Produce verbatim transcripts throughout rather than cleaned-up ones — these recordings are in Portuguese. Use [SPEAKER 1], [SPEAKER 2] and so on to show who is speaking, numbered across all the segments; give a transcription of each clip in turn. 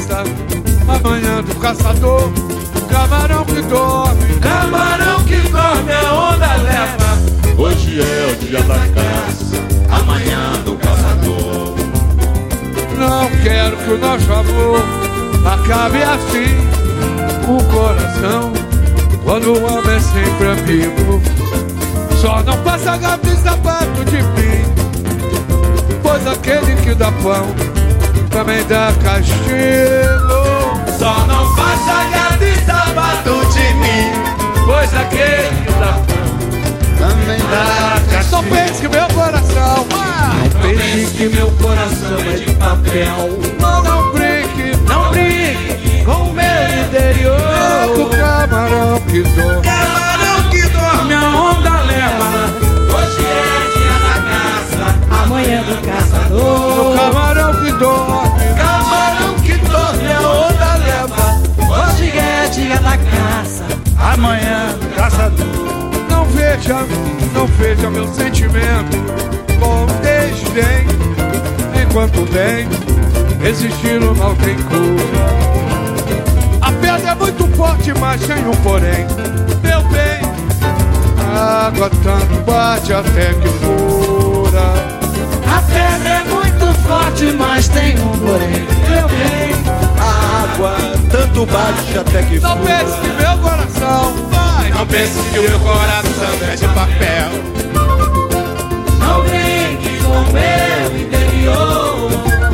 [SPEAKER 1] caça, amanhã do caçador. Camarão que dorme,
[SPEAKER 2] camarão que dorme, a onda leva. Hoje é o dia da caça, amanhã do caçador.
[SPEAKER 1] Não quero que o nosso amor acabe assim. O coração, quando o homem é sempre amigo, só não passa gato e sapato de mim, pois aquele que dá pão também dá castigo.
[SPEAKER 2] Só não passa gato e sapato de mim, pois aquele que dá pão também dá castigo.
[SPEAKER 1] Não pense que meu coração, ah,
[SPEAKER 2] não pense que meu coração é de papel.
[SPEAKER 1] Não, não brinque,
[SPEAKER 2] não brinque com o meu interior.
[SPEAKER 1] É do camarão que dorme,
[SPEAKER 2] camarão que dorme, a onda leva. Hoje é dia da caça, amanhã do caçador.
[SPEAKER 1] O camarão que dorme,
[SPEAKER 2] camarão que dorme, a onda leva. Hoje é dia da caça, amanhã do caçador.
[SPEAKER 1] Não veja, não veja meu sentimento com desdém. Enquanto bem existir o mal tem cura. A pedra é muito forte, mas tem um porém. Meu bem, a água tanto bate até que fura.
[SPEAKER 2] A pedra é muito forte, mas tem um porém. Meu bem, a água tanto bate até que fura.
[SPEAKER 1] Não pense que meu coração vai,
[SPEAKER 2] não pense que o meu coração é de papel. Não brinque com o meu interior.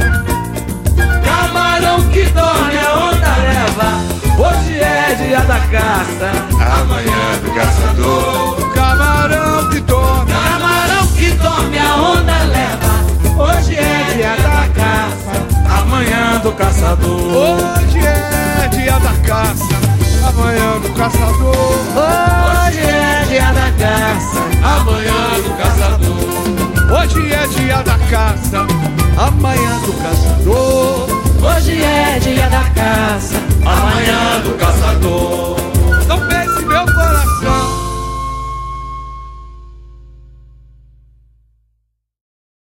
[SPEAKER 2] Camarão que dorme, a onda leva. Hoje é dia da caça, amanhã do caçador.
[SPEAKER 1] Camarão que dorme,
[SPEAKER 2] camarão que dorme, a onda leva. Hoje é dia da caça, amanhã do caçador.
[SPEAKER 1] Hoje é dia da caça, amanhã do caçador.
[SPEAKER 2] Hoje é dia da caça, amanhã do caçador.
[SPEAKER 1] Hoje é dia da caça, amanhã do caçador.